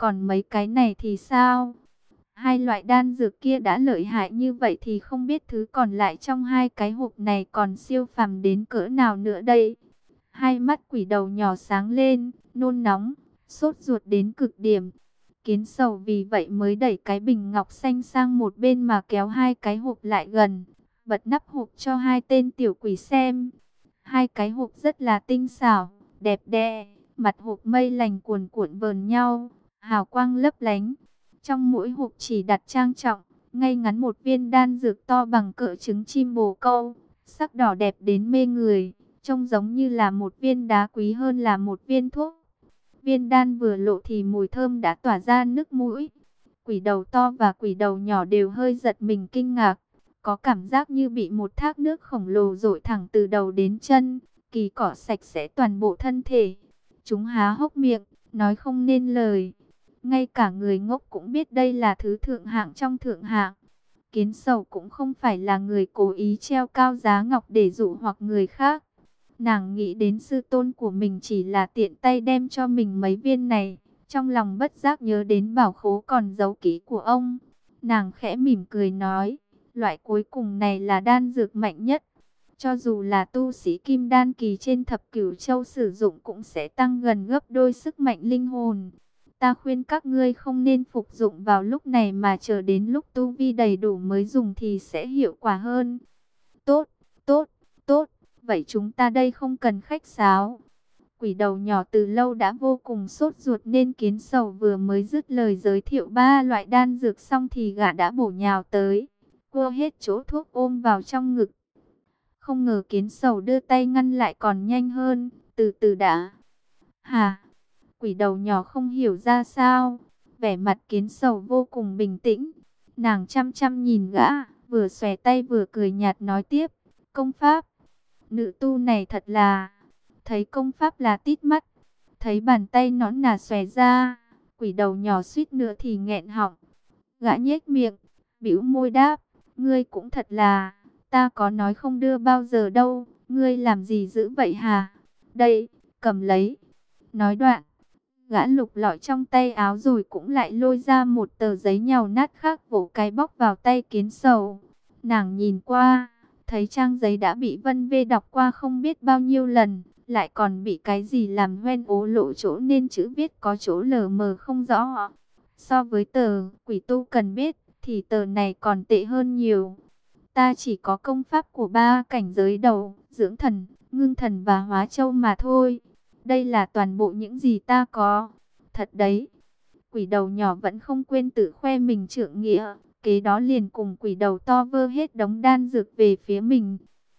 Còn mấy cái này thì sao? Hai loại đan dược kia đã lợi hại như vậy thì không biết thứ còn lại trong hai cái hộp này còn siêu phàm đến cỡ nào nữa đây. Hai mắt quỷ đầu nhỏ sáng lên, nôn nóng, sốt ruột đến cực điểm. Kiến Sầu vì vậy mới đẩy cái bình ngọc xanh sang một bên mà kéo hai cái hộp lại gần, bật nắp hộp cho hai tên tiểu quỷ xem. Hai cái hộp rất là tinh xảo, đẹp đẽ, mặt hộp mây lành cuồn cuộn vờn nhau, hào quang lấp lánh. Trong mỗi hộp chỉ đặt trang trọng, ngay ngắn một viên đan dược to bằng cỡ trứng chim bồ câu, sắc đỏ đẹp đến mê người, trông giống như là một viên đá quý hơn là một viên thuốc. Viên đan vừa lộ thì mùi thơm đã tỏa ra nước mũi. Quỷ đầu to và quỷ đầu nhỏ đều hơi giật mình kinh ngạc, có cảm giác như bị một thác nước khổng lồ dội thẳng từ đầu đến chân, kỳ cọ sạch sẽ toàn bộ thân thể. Chúng há hốc miệng, nói không nên lời. Ngay cả người ngốc cũng biết đây là thứ thượng hạng trong thượng hạng. Kiến Sầu cũng không phải là người cố ý treo cao giá ngọc để dụ hoặc người khác. Nàng nghĩ đến sư tôn của mình chỉ là tiện tay đem cho mình mấy viên này. Trong lòng bất giác nhớ đến bảo khố còn giấu kỹ của ông. Nàng khẽ mỉm cười nói, loại cuối cùng này là đan dược mạnh nhất. Cho dù là tu sĩ kim đan kỳ trên thập cửu châu sử dụng cũng sẽ tăng gần gấp đôi sức mạnh linh hồn. Ta khuyên các ngươi không nên phục dụng vào lúc này mà chờ đến lúc tu vi đầy đủ mới dùng thì sẽ hiệu quả hơn. Tốt, tốt, tốt, vậy chúng ta đây không cần khách sáo. Quỷ đầu nhỏ từ lâu đã vô cùng sốt ruột nên Kiến Sầu vừa mới dứt lời giới thiệu ba loại đan dược xong thì gã đã bổ nhào tới, cua hết chỗ thuốc ôm vào trong ngực. Không ngờ Kiến Sầu đưa tay ngăn lại còn nhanh hơn, từ từ đã. Hà, quỷ đầu nhỏ không hiểu ra sao, vẻ mặt Kiến Sầu vô cùng bình tĩnh. Nàng chăm chăm nhìn gã, vừa xòe tay vừa cười nhạt nói tiếp, công pháp. Nữ tu này thật là, thấy công pháp là tít mắt, thấy bàn tay nõn nà xòe ra, quỷ đầu nhỏ suýt nữa thì nghẹn họng. Gã nhếch miệng, bĩu môi đáp, ngươi cũng thật là, ta có nói không đưa bao giờ đâu, ngươi làm gì dữ vậy hả? Đây, cầm lấy. Nói đoạn, gã lục lọi trong tay áo rồi cũng lại lôi ra một tờ giấy nhàu nát khác vỗ cái bóc vào tay Kiến Sầu. Nàng nhìn qua, thấy trang giấy đã bị Vân Vê đọc qua không biết bao nhiêu lần, lại còn bị cái gì làm hoen ố lộ chỗ nên chữ viết có chỗ lờ mờ không rõ. So với tờ quỷ tu cần biết thì tờ này còn tệ hơn nhiều. Ta chỉ có công pháp của ba cảnh giới đầu, dưỡng thần, ngưng thần và hóa châu mà thôi. Đây là toàn bộ những gì ta có. Thật đấy. Quỷ đầu nhỏ vẫn không quên tự khoe mình trượng nghĩa. Kế đó liền cùng quỷ đầu to vơ hết đống đan dược về phía mình.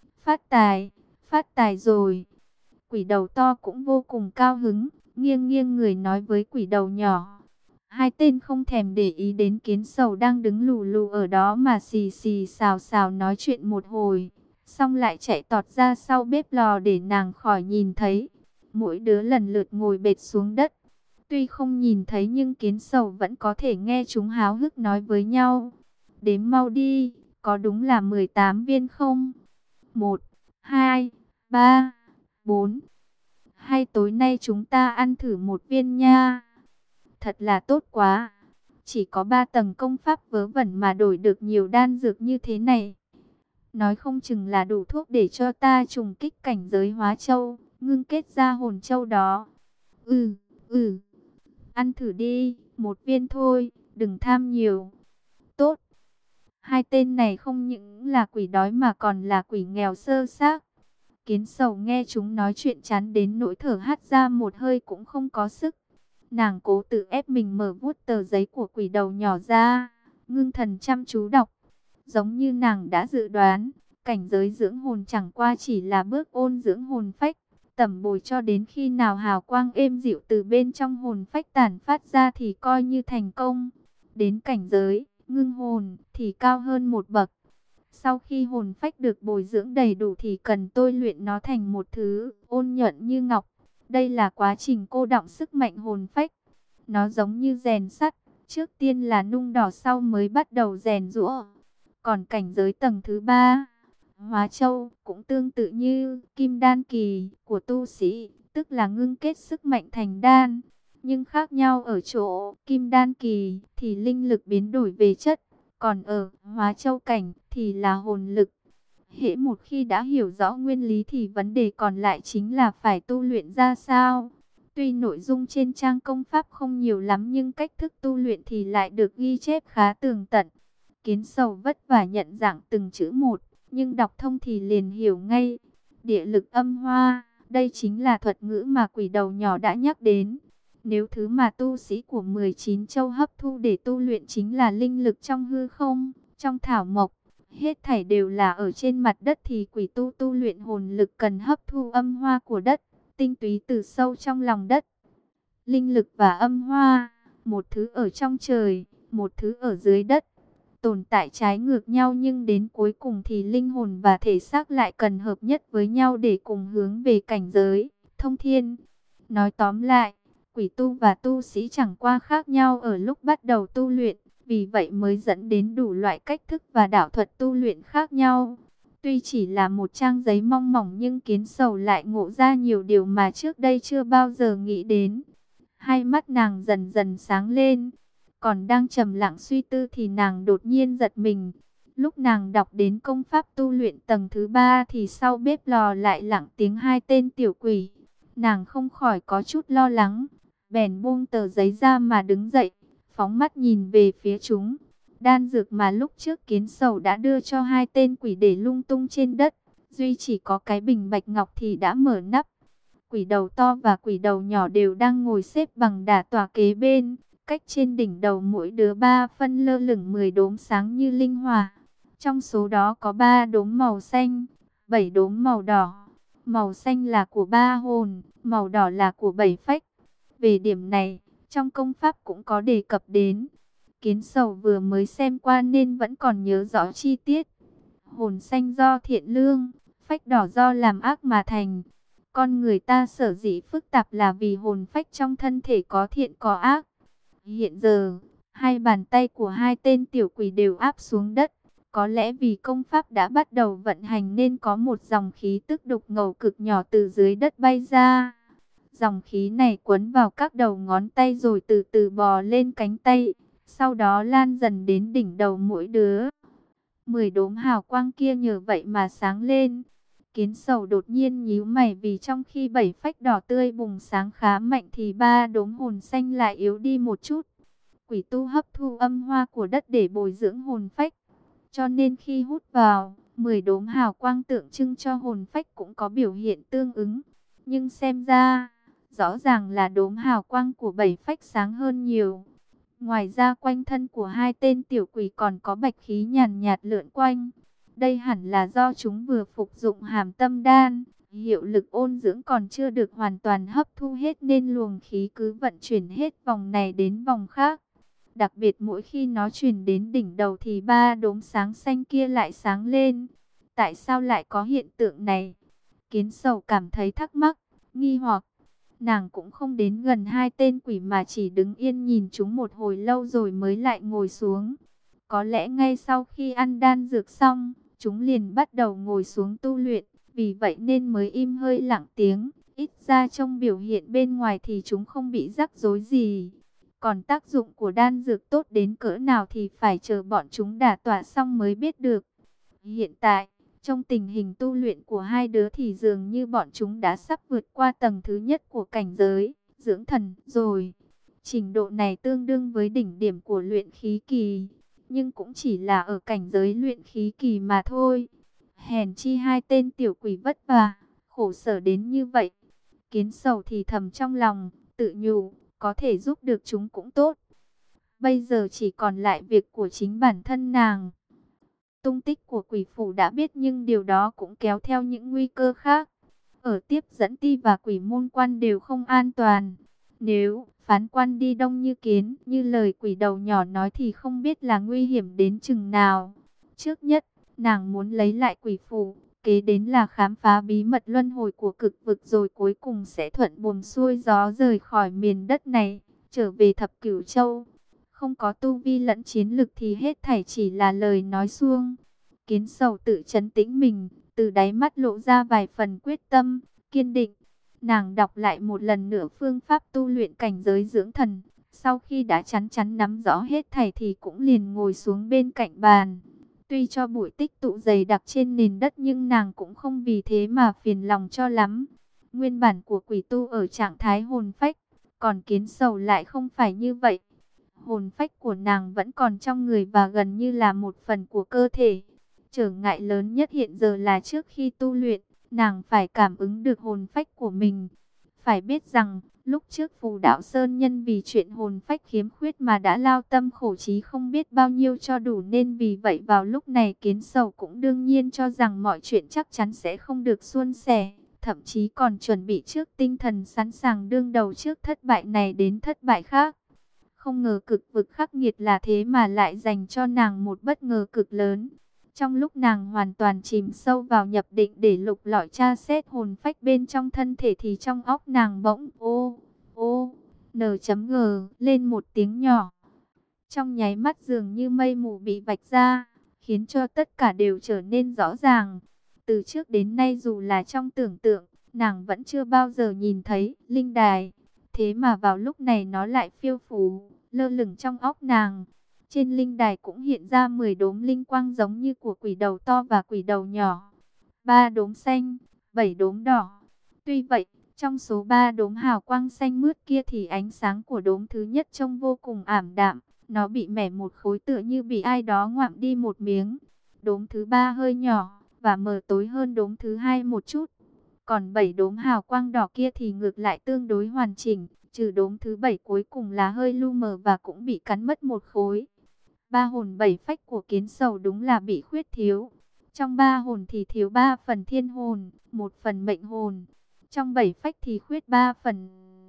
Phát tài rồi. Quỷ đầu to cũng vô cùng cao hứng, nghiêng nghiêng người nói với quỷ đầu nhỏ. Hai tên không thèm để ý đến Kiến Sầu đang đứng lù lù ở đó mà xì xì xào xào nói chuyện một hồi. Xong lại chạy tọt ra sau bếp lò để nàng khỏi nhìn thấy. Mỗi đứa lần lượt ngồi bệt xuống đất. Tuy không nhìn thấy nhưng Kiến Sầu vẫn có thể nghe chúng háo hức nói với nhau. Đếm mau đi, có đúng là 18 viên không? 1, 2, 3, 4. Hay tối nay chúng ta ăn thử một viên nha. Thật là tốt quá. Chỉ có 3 tầng công pháp vớ vẩn mà đổi được nhiều đan dược như thế này. Nói không chừng là đủ thuốc để cho ta trùng kích cảnh giới hóa châu, ngưng kết ra hồn châu đó. Ừ. Ăn thử đi, một viên thôi, đừng tham nhiều. Tốt. Hai tên này không những là quỷ đói mà còn là quỷ nghèo sơ xác. Kiến Sầu nghe chúng nói chuyện chán đến nỗi thở hắt ra một hơi cũng không có sức. Nàng cố tự ép mình mở vuốt tờ giấy của quỷ đầu nhỏ ra, ngưng thần chăm chú đọc. Giống như nàng đã dự đoán, cảnh giới dưỡng hồn chẳng qua chỉ là bước ôn dưỡng hồn phách, tẩm bồi cho đến khi nào hào quang êm dịu từ bên trong hồn phách tản phát ra thì coi như thành công. Đến cảnh giới ngưng hồn thì cao hơn một bậc. Sau khi hồn phách được bồi dưỡng đầy đủ thì cần tôi luyện nó thành một thứ ôn nhuận như ngọc. Đây là quá trình cô đọng sức mạnh hồn phách. Nó giống như rèn sắt, trước tiên là nung đỏ sau mới bắt đầu rèn giũa. Còn cảnh giới tầng thứ 3, hóa châu, cũng tương tự như kim đan kỳ của tu sĩ, tức là ngưng kết sức mạnh thành đan. Nhưng khác nhau ở chỗ, kim đan kỳ thì linh lực biến đổi về chất, còn ở hóa châu cảnh thì là hồn lực. Hễ một khi đã hiểu rõ nguyên lý thì vấn đề còn lại chính là phải tu luyện ra sao. Tuy nội dung trên trang công pháp không nhiều lắm nhưng cách thức tu luyện thì lại được ghi chép khá tường tận. Kiến Sầu vất vả nhận dạng từng chữ một, nhưng đọc thông thì liền hiểu ngay. Địa lực âm hoa, đây chính là thuật ngữ mà quỷ đầu nhỏ đã nhắc đến. Nếu thứ mà tu sĩ của 19 châu hấp thu để tu luyện chính là linh lực trong hư không, trong thảo mộc, hết thảy đều là ở trên mặt đất, thì quỷ tu tu luyện hồn lực cần hấp thu âm hoa của đất, tinh túy từ sâu trong lòng đất. Linh lực và âm hoa, một thứ ở trong trời, một thứ ở dưới đất, tồn tại trái ngược nhau, nhưng đến cuối cùng thì linh hồn và thể xác lại cần hợp nhất với nhau để cùng hướng về cảnh giới thông thiên. Nói tóm lại, quỷ tu và tu sĩ chẳng qua khác nhau ở lúc bắt đầu tu luyện, vì vậy mới dẫn đến đủ loại cách thức và đạo thuật tu luyện khác nhau. Tuy chỉ là một trang giấy mong mỏng nhưng Kiến Sầu lại ngộ ra nhiều điều mà trước đây chưa bao giờ nghĩ đến. Hai mắt nàng dần dần sáng lên, còn đang trầm lặng suy tư thì nàng đột nhiên giật mình. Lúc nàng đọc đến công pháp tu luyện tầng thứ 3 thì sau bếp lò lại lặng tiếng hai tên tiểu quỷ. Nàng không khỏi có chút lo lắng, bèn buông tờ giấy ra mà đứng dậy, phóng mắt nhìn về phía chúng. Đan dược mà lúc trước Kiến Sầu đã đưa cho hai tên quỷ để lung tung trên đất, duy chỉ có cái bình bạch ngọc thì đã mở nắp. Quỷ đầu to và quỷ đầu nhỏ đều đang ngồi xếp bằng đả tọa kế bên, cách trên đỉnh đầu mỗi đứa 3 phân lơ lửng 10 đốm sáng như linh hỏa. Trong số đó có 3 đốm màu xanh, 7 đốm màu đỏ. Màu xanh là của 3 hồn, màu đỏ là của 7 phách. Về điểm này, trong công pháp cũng có đề cập đến. Kiến Sầu vừa mới xem qua nên vẫn còn nhớ rõ chi tiết. Hồn xanh do thiện lương, phách đỏ do làm ác mà thành. Con người ta sở dĩ phức tạp là vì hồn phách trong thân thể có thiện có ác. Hiện giờ, hai bàn tay của hai tên tiểu quỷ đều áp xuống đất. Có lẽ vì công pháp đã bắt đầu vận hành nên có một dòng khí tức đục ngầu cực nhỏ từ dưới đất bay ra. Dòng khí này quấn vào các đầu ngón tay rồi từ từ bò lên cánh tay, sau đó lan dần đến đỉnh đầu mỗi đứa. 10 đốm hào quang kia nhờ vậy mà sáng lên. Kiến Sầu đột nhiên nhíu mày, vì trong khi 7 phách đỏ tươi bùng sáng khá mạnh thì 3 đốm hồn xanh lại yếu đi một chút. Quỷ tu hấp thu âm hoa của đất để bồi dưỡng hồn phách, cho nên khi hút vào, 10 đốm hào quang tượng trưng cho hồn phách cũng có biểu hiện tương ứng. Nhưng xem ra, rõ ràng là đốm hào quang của 7 phách sáng hơn nhiều. Ngoài ra quanh thân của hai tên tiểu quỷ còn có bạch khí nhàn nhạt lượn quanh. Đây hẳn là do chúng vừa phục dụng hàm tâm đan, hiệu lực ôn dưỡng còn chưa được hoàn toàn hấp thu hết nên luồng khí cứ vận chuyển hết vòng này đến vòng khác. Đặc biệt mỗi khi nó chuyển đến đỉnh đầu thì 3 đốm sáng xanh kia lại sáng lên. Tại sao lại có hiện tượng này? Kiến Sầu cảm thấy thắc mắc, nghi hoặc. Nàng cũng không đến gần hai tên quỷ mà chỉ đứng yên nhìn chúng một hồi lâu rồi mới lại ngồi xuống. Có lẽ ngay sau khi ăn đan dược xong, chúng liền bắt đầu ngồi xuống tu luyện, vì vậy nên mới im hơi lặng tiếng. Ít ra trong biểu hiện bên ngoài thì chúng không bị rắc rối gì. Còn tác dụng của đan dược tốt đến cỡ nào thì phải chờ bọn chúng đả tọa xong mới biết được. Hiện tại, trong tình hình tu luyện của hai đứa thì dường như bọn chúng đã sắp vượt qua tầng thứ nhất của cảnh giới dưỡng thần rồi. Trình độ này tương đương với đỉnh điểm của luyện khí kỳ, nhưng cũng chỉ là ở cảnh giới luyện khí kỳ mà thôi. Hèn chi hai tên tiểu quỷ vất vả, khổ sở đến như vậy. Kiến Sầu thì thầm trong lòng, tự nhủ, có thể giúp được chúng cũng tốt. Bây giờ chỉ còn lại việc của chính bản thân nàng. Tung tích của quỷ phủ đã biết nhưng điều đó cũng kéo theo những nguy cơ khác. Ở tiếp dẫn ti và quỷ môn quan đều không an toàn. Nếu phán quan đi đông như kiến, như lời quỷ đầu nhỏ nói thì không biết là nguy hiểm đến chừng nào. Trước nhất, nàng muốn lấy lại quỷ phủ, kế đến là khám phá bí mật luân hồi của cực vực, rồi cuối cùng sẽ thuận buồm xuôi gió rời khỏi miền đất này, trở về Thập Cửu Châu. Không có tu vi lẫn chiến lực thì hết thảy chỉ là lời nói suông. Kiến Sầu tự trấn tĩnh mình, từ đáy mắt lộ ra vài phần quyết tâm, kiên định. Nàng đọc lại một lần nữa phương pháp tu luyện cảnh giới dưỡng thần. Sau khi đã chắn chắn nắm rõ hết thảy thì cũng liền ngồi xuống bên cạnh bàn. Tuy cho bụi tích tụ dày đặc trên nền đất nhưng nàng cũng không vì thế mà phiền lòng cho lắm. Nguyên bản của quỷ tu ở trạng thái hồn phách, còn Kiến Sầu lại không phải như vậy. Hồn phách của nàng vẫn còn trong người và gần như là một phần của cơ thể. Trở ngại lớn nhất hiện giờ là trước khi tu luyện, nàng phải cảm ứng được hồn phách của mình. Phải biết rằng, lúc trước Phù Đạo Sơn Nhân vì chuyện hồn phách khiếm khuyết mà đã lao tâm khổ trí không biết bao nhiêu cho đủ, nên vì vậy vào lúc này Kiến Sầu cũng đương nhiên cho rằng mọi chuyện chắc chắn sẽ không được suôn sẻ. Thậm chí còn chuẩn bị trước tinh thần sẵn sàng đương đầu trước thất bại này đến thất bại khác. Không ngờ cực vực khắc nghiệt là thế mà lại dành cho nàng một bất ngờ cực lớn. Trong lúc nàng hoàn toàn chìm sâu vào nhập định để lục lọi tra xét hồn phách bên trong thân thể thì trong óc nàng bỗng n.g lên một tiếng nhỏ. Trong nháy mắt dường như mây mù bị vạch ra, khiến cho tất cả đều trở nên rõ ràng. Từ trước đến nay dù là trong tưởng tượng, nàng vẫn chưa bao giờ nhìn thấy linh đài. Thế mà vào lúc này nó lại phiêu phù, lơ lửng trong óc nàng. Trên linh đài cũng hiện ra 10 đốm linh quang giống như của quỷ đầu to và quỷ đầu nhỏ. 3 đốm xanh, 7 đốm đỏ. Tuy vậy, trong số 3 đốm hào quang xanh mướt kia thì ánh sáng của đốm thứ nhất trông vô cùng ảm đạm. Nó bị mẻ một khối tựa như bị ai đó ngoạm đi một miếng. Đốm thứ 3 hơi nhỏ và mờ tối hơn đốm thứ 2 một chút. Còn 7 đốm hào quang đỏ kia thì ngược lại tương đối hoàn chỉnh. Trừ đốm thứ 7 cuối cùng là hơi lu mờ và cũng bị cắn mất một khối. 3 hồn 7 phách của Kiến Sầu đúng là bị khuyết thiếu. Trong 3 hồn thì thiếu 3 phần thiên hồn, 1 phần mệnh hồn. Trong 7 phách thì khuyết 3 phần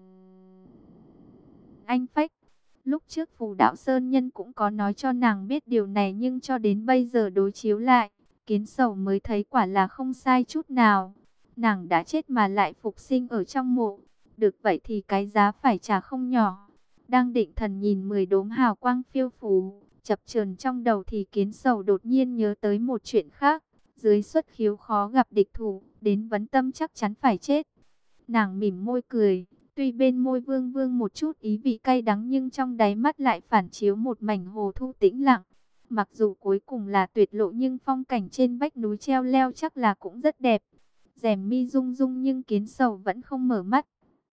anh phách. Lúc trước Phù Đạo Sơn Nhân cũng có nói cho nàng biết điều này, nhưng cho đến bây giờ đối chiếu lại, Kiến Sầu mới thấy quả là không sai chút nào. Nàng đã chết mà lại phục sinh ở trong mộ. Được vậy thì cái giá phải trả không nhỏ. Đang định thần nhìn 10 đốm hào quang phiêu phù chập chờn trong đầu thì Kiến Sầu đột nhiên nhớ tới một chuyện khác. Dưới xuất khiếu khó gặp địch thủ, đến vấn tâm chắc chắn phải chết. Nàng mỉm môi cười, tuy bên môi vương vương một chút ý vị cay đắng nhưng trong đáy mắt lại phản chiếu một mảnh hồ thu tĩnh lặng. Mặc dù cuối cùng là tuyệt lộ nhưng phong cảnh trên vách núi treo leo chắc là cũng rất đẹp. Rèm mi rung rung nhưng Kiến Sầu vẫn không mở mắt.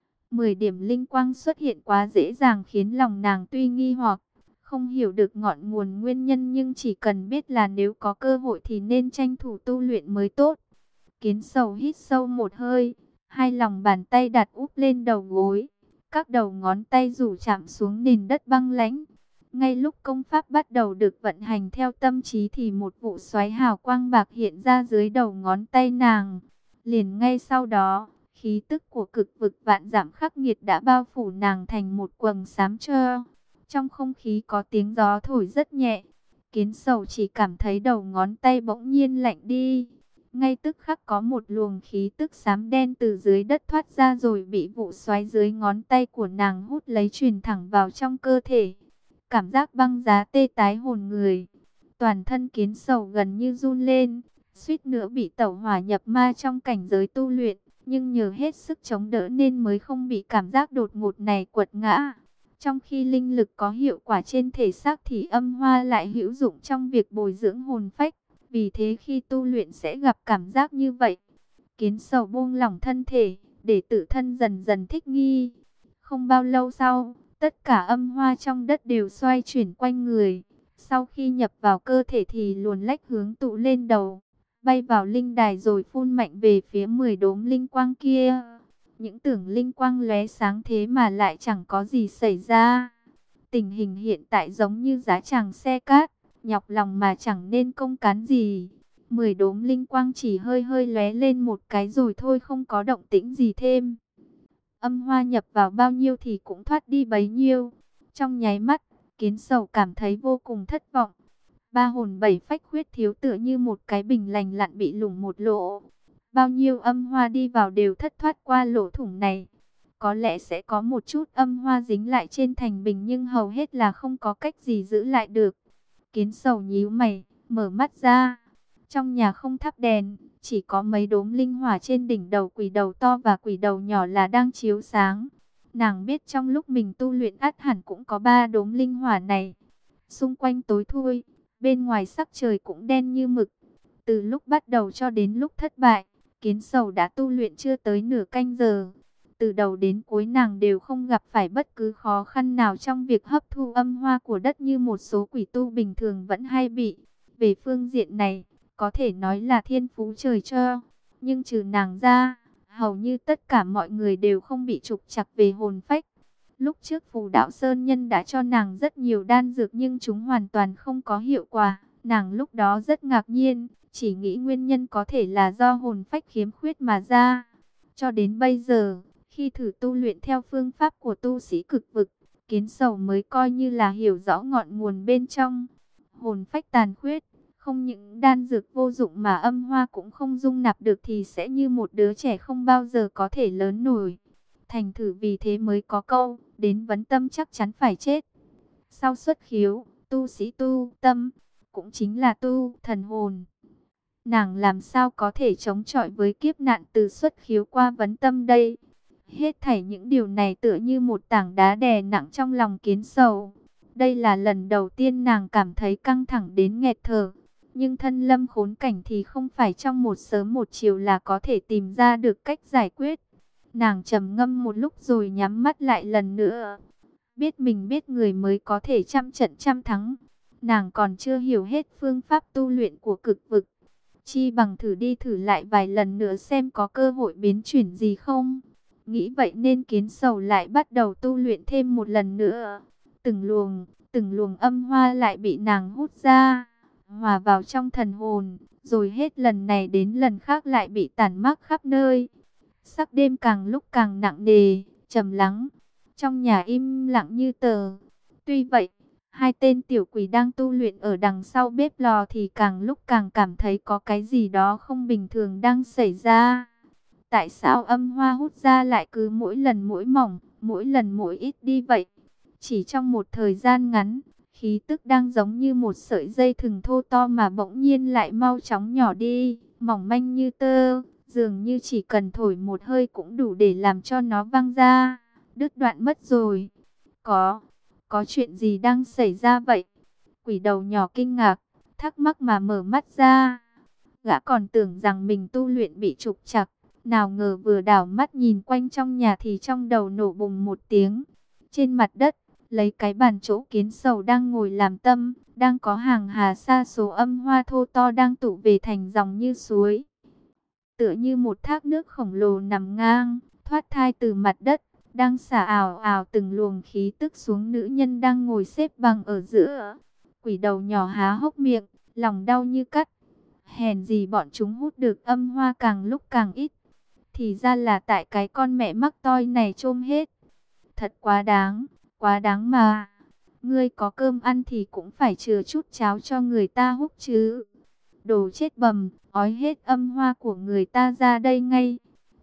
10 điểm linh quang xuất hiện quá dễ dàng khiến lòng nàng tuy nghi hoặc không hiểu được ngọn nguồn nguyên nhân, nhưng chỉ cần biết là nếu có cơ hội thì nên tranh thủ tu luyện mới tốt. Kiến Sầu hít sâu một hơi, hai lòng bàn tay đặt úp lên đầu gối, các đầu ngón tay rủ chạm xuống nền đất băng lãnh. Ngay lúc công pháp bắt đầu được vận hành theo tâm trí thì một vụ xoáy hào quang bạc hiện ra dưới đầu ngón tay nàng. Liền ngay sau đó, khí tức của cực vực vạn dặm khắc nghiệt đã bao phủ nàng thành một quầng xám trơ. Trong không khí có tiếng gió thổi rất nhẹ. Kiến Sầu chỉ cảm thấy đầu ngón tay bỗng nhiên lạnh đi. Ngay tức khắc có một luồng khí tức xám đen từ dưới đất thoát ra rồi bị vụ xoáy dưới ngón tay của nàng hút lấy truyền thẳng vào trong cơ thể. Cảm giác băng giá tê tái hồn người. Toàn thân Kiến Sầu gần như run lên, suýt nữa bị tẩu hỏa nhập ma trong cảnh giới tu luyện. Nhưng nhờ hết sức chống đỡ nên mới không bị cảm giác đột ngột này quật ngã. Trong khi linh lực có hiệu quả trên thể xác thì âm hoa lại hữu dụng trong việc bồi dưỡng hồn phách. Vì thế khi tu luyện sẽ gặp cảm giác như vậy. Kiến Sầu buông lỏng thân thể, để tự thân dần dần thích nghi. Không bao lâu sau, tất cả âm hoa trong đất đều xoay chuyển quanh người. Sau khi nhập vào cơ thể thì luồn lách hướng tụ lên đầu, bay vào linh đài rồi phun mạnh về phía 10 đốm linh quang kia. Những tưởng linh quang lóe sáng thế mà lại chẳng có gì xảy ra. Tình hình hiện tại giống như giá chàng xe cát, nhọc lòng mà chẳng nên công cán gì. 10 đốm linh quang chỉ hơi hơi lóe lên một cái rồi thôi, không có động tĩnh gì thêm. Âm hoa nhập vào bao nhiêu thì cũng thoát đi bấy nhiêu. Trong nháy mắt, Kiến Sầu cảm thấy vô cùng thất vọng. 3 hồn 7 phách khuyết thiếu tựa như một cái bình lành lặn bị lủng một lỗ. Bao nhiêu âm hoa đi vào đều thất thoát qua lỗ thủng này. Có lẽ sẽ có một chút âm hoa dính lại trên thành bình nhưng hầu hết là không có cách gì giữ lại được. Kiến Sầu nhíu mày, mở mắt ra. Trong nhà không thắp đèn, Chỉ có mấy đốm linh hỏa trên đỉnh đầu quỷ đầu to và quỷ đầu nhỏ là đang chiếu sáng. Nàng biết trong lúc mình tu luyện ắt hẳn cũng có 3 đốm linh hỏa này. Xung quanh tối thui, bên ngoài sắc trời cũng đen như mực. Từ lúc bắt đầu cho đến lúc thất bại, Kiến Sầu đã tu luyện chưa tới nửa canh giờ. Từ đầu đến cuối nàng đều không gặp phải bất cứ khó khăn nào trong việc hấp thu âm hoa của đất như một số quỷ tu bình thường vẫn hay bị. Về phương diện này, có thể nói là thiên phú trời cho. Nhưng trừ nàng ra, hầu như tất cả mọi người đều không bị trục trặc về hồn phách. Lúc trước Phù Đạo Sơn Nhân đã cho nàng rất nhiều đan dược nhưng chúng hoàn toàn không có hiệu quả. Nàng lúc đó rất ngạc nhiên, chỉ nghĩ nguyên nhân có thể là do hồn phách khiếm khuyết mà ra. Cho đến bây giờ, khi thử tu luyện theo phương pháp của tu sĩ cực vực, Kiến Sầu mới coi như là hiểu rõ ngọn nguồn bên trong. Hồn phách tàn khuyết, không những đan dược vô dụng mà âm hoa cũng không dung nạp được thì sẽ như một đứa trẻ không bao giờ có thể lớn nổi. Thành thử vì thế mới có câu, đến vấn tâm chắc chắn phải chết. Sau xuất khiếu, tu sĩ tu tâm, cũng chính là tu thần hồn. Nàng làm sao có thể chống chọi với kiếp nạn từ xuất khiếu qua vấn tâm đây? Hết thảy những điều này tựa như một tảng đá đè nặng trong lòng Kiến Sầu. Đây là lần đầu tiên nàng cảm thấy căng thẳng đến nghẹt thở. Nhưng thân lâm khốn cảnh thì không phải trong một sớm một chiều là có thể tìm ra được cách giải quyết. Nàng trầm ngâm một lúc rồi nhắm mắt lại lần nữa. Biết mình biết người mới có thể trăm trận trăm thắng. Nàng còn chưa hiểu hết phương pháp tu luyện của cực vực. Chi bằng thử đi thử lại vài lần nữa xem có cơ hội biến chuyển gì không. Nghĩ vậy nên Kiến Sầu lại bắt đầu tu luyện thêm một lần nữa. Từng luồng âm hoa lại bị nàng hút ra, hòa vào trong thần hồn, rồi hết lần này đến lần khác lại bị tản mát khắp nơi. Sắc đêm càng lúc càng nặng nề, trầm lắng, trong nhà im lặng như tờ. Tuy vậy, hai tên tiểu quỷ đang tu luyện ở đằng sau bếp lò thì càng lúc càng cảm thấy có cái gì đó không bình thường đang xảy ra. Tại sao âm hoa hút ra lại cứ mỗi lần mỗi mỏng, mỗi lần mỗi ít đi vậy? Chỉ trong một thời gian ngắn, khí tức đang giống như một sợi dây thừng thô to mà bỗng nhiên lại mau chóng nhỏ đi, mỏng manh như tơ, dường như chỉ cần thổi một hơi cũng đủ để làm cho nó văng ra, đứt đoạn mất rồi. Có chuyện gì đang xảy ra vậy? Quỷ đầu nhỏ kinh ngạc, thắc mắc mà mở mắt ra. Gã còn tưởng rằng mình tu luyện bị trục trặc, nào ngờ vừa đảo mắt nhìn quanh trong nhà thì trong đầu nổ bùng một tiếng. Trên mặt đất, lấy cái bàn chỗ Kiến Sầu đang ngồi làm tâm, đang có hàng hà sa số âm hoa thô to đang tụ về thành dòng như suối. Tựa như một thác nước khổng lồ nằm ngang, thoát thai từ mặt đất, đang xả ào ào từng luồng khí tức xuống nữ nhân đang ngồi xếp bằng ở giữa. Quỷ đầu nhỏ há hốc miệng, lòng đau như cắt. Hèn gì bọn chúng hút được âm hoa càng lúc càng ít. Thì ra là tại cái con mẹ mắc toi này chôm hết. Thật quá đáng mà. Ngươi có cơm ăn thì cũng phải chừa chút cháo cho người ta hút chứ. Đồ chết bầm, ói hết âm hoa của người ta ra đây ngay.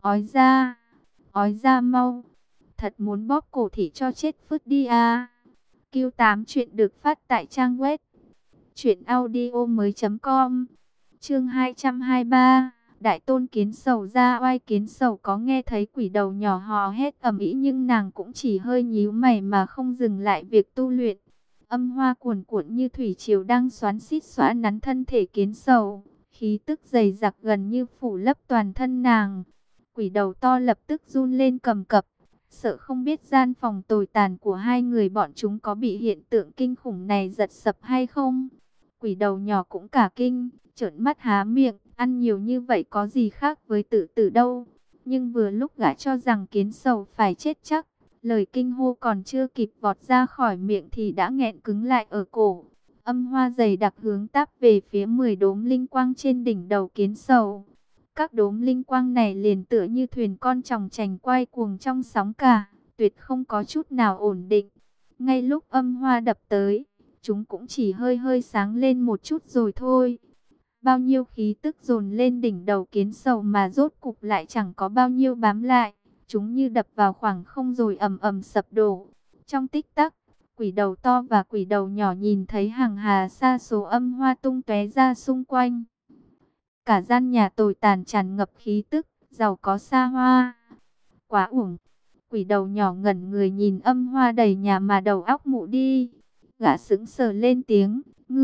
Ói ra mau. Thật muốn bóp cổ thị cho chết phứt đi à. Q8 chuyện được phát tại trang web truyệnaudiomoi.com. Chương 223, Đại Tôn Kiến Sầu ra oai. Kiến Sầu có nghe thấy quỷ đầu nhỏ hò hét ầm ĩ nhưng nàng cũng chỉ hơi nhíu mày mà không dừng lại việc tu luyện. Âm hoa cuồn cuộn như thủy triều đang xoắn xít xóa nắn thân thể Kiến Sầu, khí tức dày dặc gần như phủ lấp toàn thân nàng. Quỷ đầu to lập tức run lên cầm cập, sợ không biết gian phòng tồi tàn của hai người bọn chúng có bị hiện tượng kinh khủng này giật sập hay không. Quỷ đầu nhỏ cũng cả kinh, trợn mắt há miệng, ăn nhiều như vậy có gì khác với tự tử đâu. Nhưng vừa lúc gã cho rằng Kiến Sầu phải chết chắc, lời kinh hô còn chưa kịp vọt ra khỏi miệng thì đã nghẹn cứng lại ở cổ. Âm hoa dày đặc hướng táp về phía 10 đốm linh quang trên đỉnh đầu Kiến Sầu. Các đốm linh quang này liền tựa như thuyền con chòng chành quay cuồng trong sóng cả, tuyệt không có chút nào ổn định. Ngay lúc âm hoa đập tới, chúng cũng chỉ hơi hơi sáng lên một chút rồi thôi. Bao nhiêu khí tức dồn lên đỉnh đầu Kiến Sầu mà rốt cục lại chẳng có bao nhiêu bám lại. Chúng như đập vào khoảng không rồi ầm ầm sập đổ. Trong tích tắc, quỷ đầu to và quỷ đầu nhỏ nhìn thấy hàng hà sa số âm hoa tung tóe ra xung quanh. Cả gian nhà tồi tàn tràn ngập khí tức, giàu có xa hoa. Quá uổng. Quỷ đầu nhỏ ngẩn người nhìn Âm Hoa đầy nhà mà đầu óc mụ đi. Gã sững sờ lên tiếng,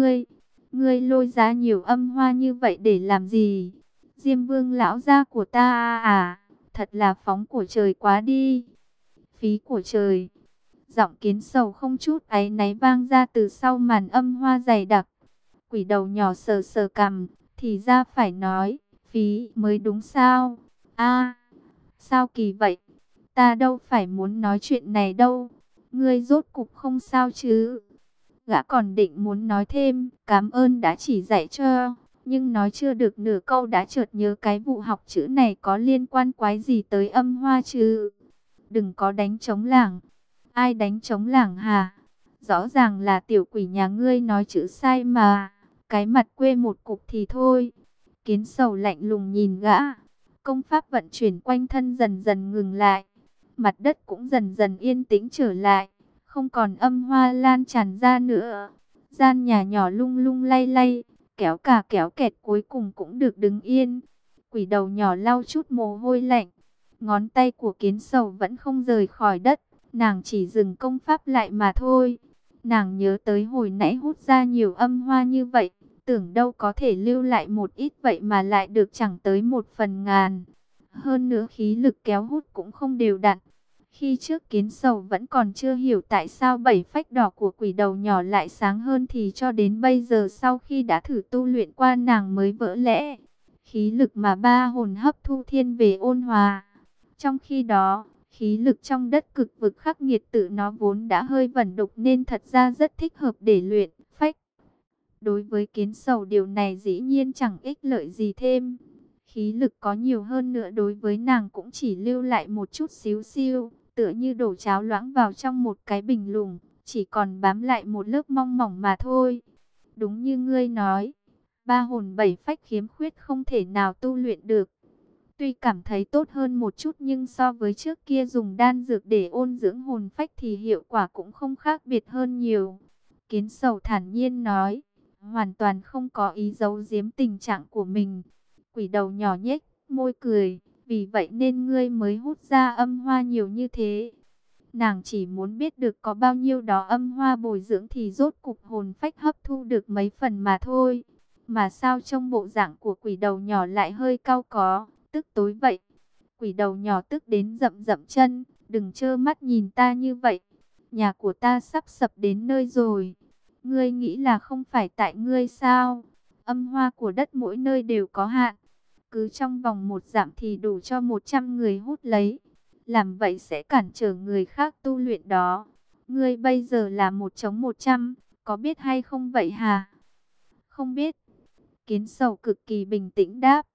ngươi lôi giá nhiều âm hoa như vậy để làm gì? Diêm Vương lão gia của ta à, thật là phóng của trời quá đi. Phí của trời. Giọng Kiến Sầu không chút áy náy vang ra từ sau màn âm hoa dày đặc. Quỷ đầu nhỏ sờ sờ cằm, thì ra phải nói, phí mới đúng sao? A, sao kỳ vậy? Ta đâu phải muốn nói chuyện này đâu. Ngươi rốt cục không sao chứ? Gã còn định muốn nói thêm, cảm ơn đã chỉ dạy cho. Nhưng nói chưa được nửa câu đã chợt nhớ cái vụ học chữ này có liên quan quái gì tới âm hoa chứ. Đừng có đánh trống lảng. Ai đánh trống lảng hả? Rõ ràng là tiểu quỷ nhà ngươi nói chữ sai mà. Cái mặt quê một cục thì thôi. Kiến Sầu lạnh lùng nhìn gã. Công pháp vận chuyển quanh thân dần dần ngừng lại. Mặt đất cũng dần dần yên tĩnh trở lại. Không còn âm hoa lan tràn ra nữa. Gian nhà nhỏ lung lung lay lay. Kéo cả kéo kẹt cuối cùng cũng được đứng yên. Quỷ đầu nhỏ lau chút mồ hôi lạnh. Ngón tay của Kiến Sầu vẫn không rời khỏi đất. Nàng chỉ dừng công pháp lại mà thôi. Nàng nhớ tới hồi nãy hút ra nhiều âm hoa như vậy. Tưởng đâu có thể lưu lại một ít vậy mà lại được chẳng tới 1/1000. Hơn nữa khí lực kéo hút cũng không đều đặn. Khi trước Kiến Sầu vẫn còn chưa hiểu tại sao 7 phách đỏ của quỷ đầu nhỏ lại sáng hơn thì cho đến bây giờ sau khi đã thử tu luyện qua nàng mới vỡ lẽ. Khí lực mà ba hồn hấp thu thiên về ôn hòa. Trong khi đó, khí lực trong đất cực vực khắc nghiệt tự nó vốn đã hơi vẩn đục nên thật ra rất thích hợp để luyện phách. Đối với Kiến Sầu điều này dĩ nhiên chẳng ích lợi gì thêm. Khí lực có nhiều hơn nữa đối với nàng cũng chỉ lưu lại một chút xíu xiu, tựa như đổ cháo loãng vào trong một cái bình lủng, chỉ còn bám lại một lớp mong mỏng mà thôi. Đúng như ngươi nói, ba hồn bảy phách khiếm khuyết không thể nào tu luyện được. Tuy cảm thấy tốt hơn một chút nhưng so với trước kia dùng đan dược để ôn dưỡng hồn phách thì hiệu quả cũng không khác biệt hơn nhiều. Kiến Sầu thản nhiên nói, hoàn toàn không có ý giấu giếm tình trạng của mình. Quỷ đầu nhỏ nhếch môi cười, vì vậy nên ngươi mới hút ra âm hoa nhiều như thế. Nàng chỉ muốn biết được có bao nhiêu đó âm hoa bồi dưỡng thì rốt cục hồn phách hấp thu được mấy phần mà thôi. Mà sao trong bộ dạng của quỷ đầu nhỏ lại hơi cau có, tức tối vậy. Quỷ đầu nhỏ tức đến rậm rậm chân, đừng trơ mắt nhìn ta như vậy. Nhà của ta sắp sập đến nơi rồi. Ngươi nghĩ là không phải tại ngươi sao? Âm hoa của đất mỗi nơi đều có hạn. Cứ trong vòng 1 dặm thì đủ cho 100 người hút lấy. Làm vậy sẽ cản trở người khác tu luyện đó. Ngươi bây giờ là 1 chống 100, có biết hay không vậy hả? Không biết. Kiến Sầu cực kỳ bình tĩnh đáp.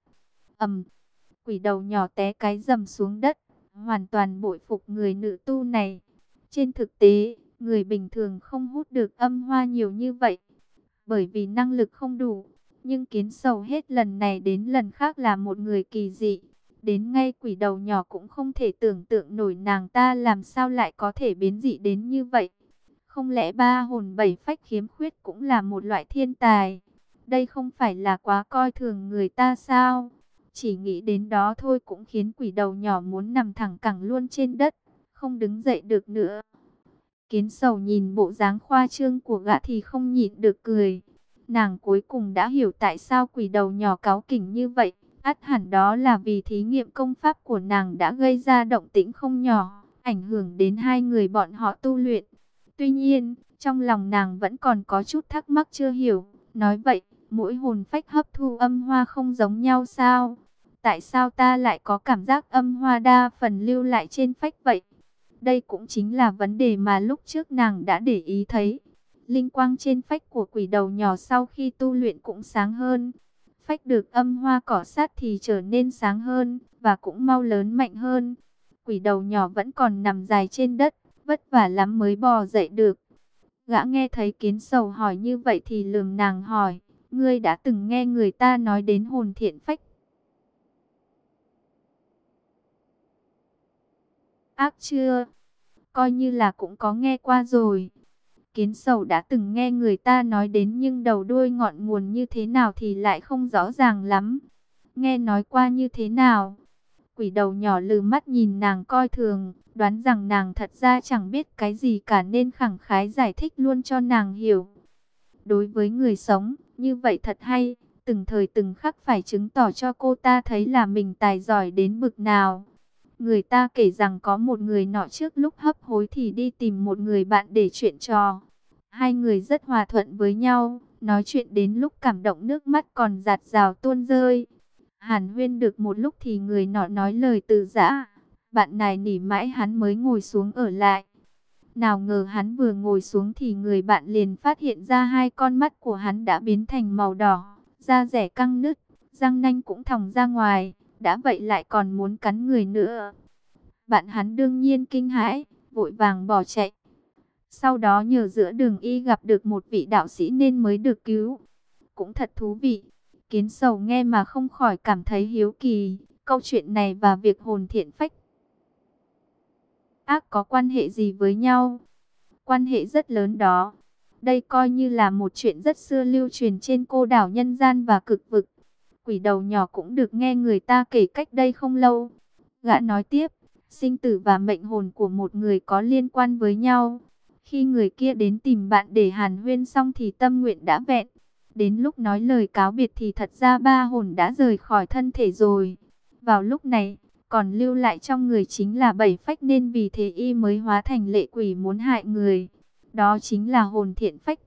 Quỷ đầu nhỏ té cái rầm xuống đất, hoàn toàn bội phục người nữ tu này. Trên thực tế, người bình thường không hút được âm hoa nhiều như vậy, bởi vì năng lực không đủ. Nhưng Kiến Sầu hết lần này đến lần khác là một người kỳ dị. Đến ngay quỷ đầu nhỏ cũng không thể tưởng tượng nổi nàng ta làm sao lại có thể biến dị đến như vậy. Không lẽ ba hồn bảy phách khiếm khuyết cũng là một loại thiên tài? Đây không phải là quá coi thường người ta sao? Chỉ nghĩ đến đó thôi cũng khiến quỷ đầu nhỏ muốn nằm thẳng cẳng luôn trên đất, không đứng dậy được nữa. Kiến Sầu nhìn bộ dáng khoa trương của gã thì không nhịn được cười. Nàng cuối cùng đã hiểu tại sao quỷ đầu nhỏ cáu kỉnh như vậy. Ắt hẳn đó là vì thí nghiệm công pháp của nàng đã gây ra động tĩnh không nhỏ, ảnh hưởng đến hai người bọn họ tu luyện. Tuy nhiên, trong lòng nàng vẫn còn có chút thắc mắc chưa hiểu. Nói vậy, mỗi hồn phách hấp thu âm hoa không giống nhau sao? Tại sao ta lại có cảm giác âm hoa đa phần lưu lại trên phách vậy? Đây cũng chính là vấn đề mà lúc trước nàng đã để ý thấy. Linh quang trên phách của quỷ đầu nhỏ sau khi tu luyện cũng sáng hơn. Phách được âm hoa cỏ sát thì trở nên sáng hơn, và cũng mau lớn mạnh hơn. Quỷ đầu nhỏ vẫn còn nằm dài trên đất, vất vả lắm mới bò dậy được. Gã nghe thấy Kiến Sầu hỏi như vậy thì lườm nàng hỏi, ngươi đã từng nghe người ta nói đến hồn thiện phách ác chưa? Coi như là cũng có nghe qua rồi. Kiến Sầu đã từng nghe người ta nói đến nhưng đầu đuôi ngọn nguồn như thế nào thì lại không rõ ràng lắm. nghe nói qua như thế nào? Quỷ đầu nhỏ lừ mắt nhìn nàng coi thường, đoán rằng nàng thật ra chẳng biết cái gì cả nên khẳng khái giải thích luôn cho nàng hiểu. Đối với người sống, như vậy thật hay, từng thời từng khắc phải chứng tỏ cho cô ta thấy là mình tài giỏi đến bực nào. Người ta kể rằng có một người nọ trước lúc hấp hối thì đi tìm một người bạn để chuyện trò. Hai người rất hòa thuận với nhau, nói chuyện đến lúc cảm động nước mắt còn giạt rào tuôn rơi. Hàn huyên được một lúc thì người nọ nói lời từ giã. Bạn này nỉ mãi hắn mới ngồi xuống ở lại. Nào ngờ hắn vừa ngồi xuống thì người bạn liền phát hiện ra hai con mắt của hắn đã biến thành màu đỏ, da dẻ căng nứt, răng nanh cũng thòng ra ngoài, đã vậy lại còn muốn cắn người nữa. Bạn hắn đương nhiên kinh hãi, vội vàng bỏ chạy. Sau đó nhờ giữa đường y gặp được một vị đạo sĩ nên mới được cứu. Cũng thật thú vị. Kiến Sầu nghe mà không khỏi cảm thấy hiếu kỳ. Câu chuyện này và việc hồn thiện phách ác có quan hệ gì với nhau? Quan hệ rất lớn đó. Đây coi như là một chuyện rất xưa lưu truyền trên cô đảo nhân gian và cực vực. Quỷ đầu nhỏ cũng được nghe người ta kể cách đây không lâu. Gã nói tiếp, sinh tử và mệnh hồn của một người có liên quan với nhau. Khi người kia đến tìm bạn để hàn huyên xong thì tâm nguyện đã vẹn. Đến lúc nói lời cáo biệt thì thật ra ba hồn đã rời khỏi thân thể rồi. Vào lúc này, còn lưu lại trong người chính là 7 phách nên vì thế y mới hóa thành lệ quỷ muốn hại người. Đó chính là hồn thiện phách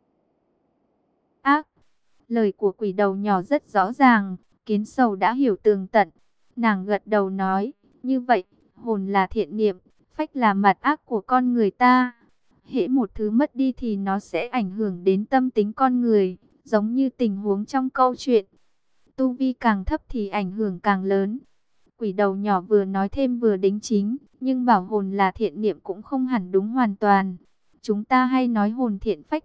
ác. Lời của quỷ đầu nhỏ rất rõ ràng, Kiến Sầu đã hiểu tường tận. Nàng gật đầu nói, như vậy, hồn là thiện niệm, phách là mặt ác của con người ta. Hễ một thứ mất đi thì nó sẽ ảnh hưởng đến tâm tính con người, giống như tình huống trong câu chuyện. Tu vi càng thấp thì ảnh hưởng càng lớn. Quỷ đầu nhỏ vừa nói thêm vừa đính chính, nhưng bảo hồn là thiện niệm cũng không hẳn đúng hoàn toàn. Chúng ta hay nói hồn thiện phách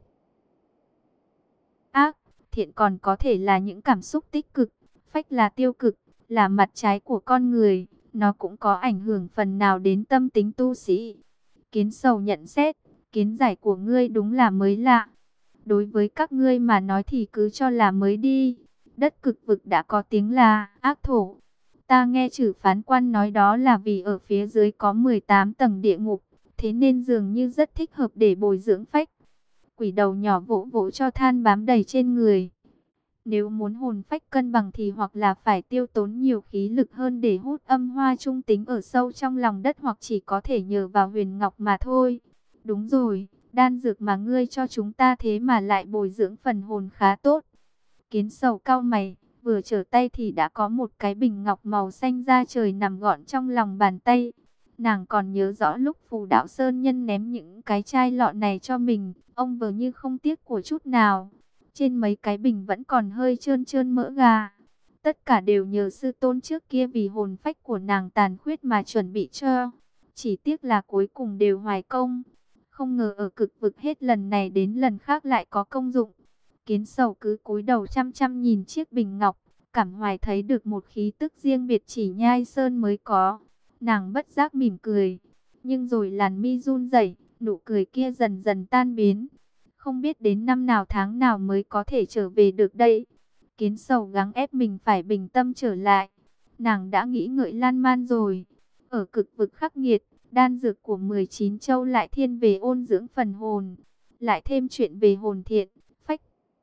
ác, thiện còn có thể là những cảm xúc tích cực, phách là tiêu cực, là mặt trái của con người, nó cũng có ảnh hưởng phần nào đến tâm tính tu sĩ. Kiến Sầu nhận xét, kiến giải của ngươi đúng là mới lạ. Đối với các ngươi mà nói thì cứ cho là mới đi. Đất cực vực đã có tiếng là ác thổ. Ta nghe Chử phán quan nói đó là vì ở phía dưới có 18 tầng địa ngục, thế nên dường như rất thích hợp để bồi dưỡng phách. Quỷ đầu nhỏ vỗ vỗ cho than bám đầy trên người. Nếu muốn hồn phách cân bằng thì hoặc là phải tiêu tốn nhiều khí lực hơn để hút âm hoa trung tính ở sâu trong lòng đất, hoặc chỉ có thể nhờ vào huyền ngọc mà thôi. Đúng rồi, đan dược mà ngươi cho chúng ta thế mà lại bồi dưỡng phần hồn khá tốt. Kiến Sầu cau mày, vừa trở tay thì đã có một cái bình ngọc màu xanh da trời nằm gọn trong lòng bàn tay. Nàng còn nhớ rõ lúc Phù Đạo Sơn Nhân ném những cái chai lọ này cho mình, ông vờ như không tiếc của chút nào. Trên mấy cái bình vẫn còn hơi trơn trơn mỡ gà. Tất cả đều nhờ sư tôn trước kia vì hồn phách của nàng tàn khuyết mà chuẩn bị cho. Chỉ tiếc là cuối cùng đều hoài công. Không ngờ ở cực vực hết lần này đến lần khác lại có công dụng. Kiến Sầu cứ cúi đầu chăm chăm nhìn chiếc bình ngọc, cảm hoài thấy được một khí tức riêng biệt chỉ Nhai Sơn mới có. Nàng bất giác mỉm cười, nhưng rồi làn mi run rẩy, nụ cười kia dần dần tan biến. Không biết đến năm nào tháng nào mới có thể trở về được đây. Kiến Sầu gắng ép mình phải bình tâm trở lại. Nàng đã nghĩ ngợi lan man rồi. Ở cực vực khắc nghiệt, đan dược của 19 châu lại thiên về ôn dưỡng phần hồn. Lại thêm chuyện về hồn thiện, phách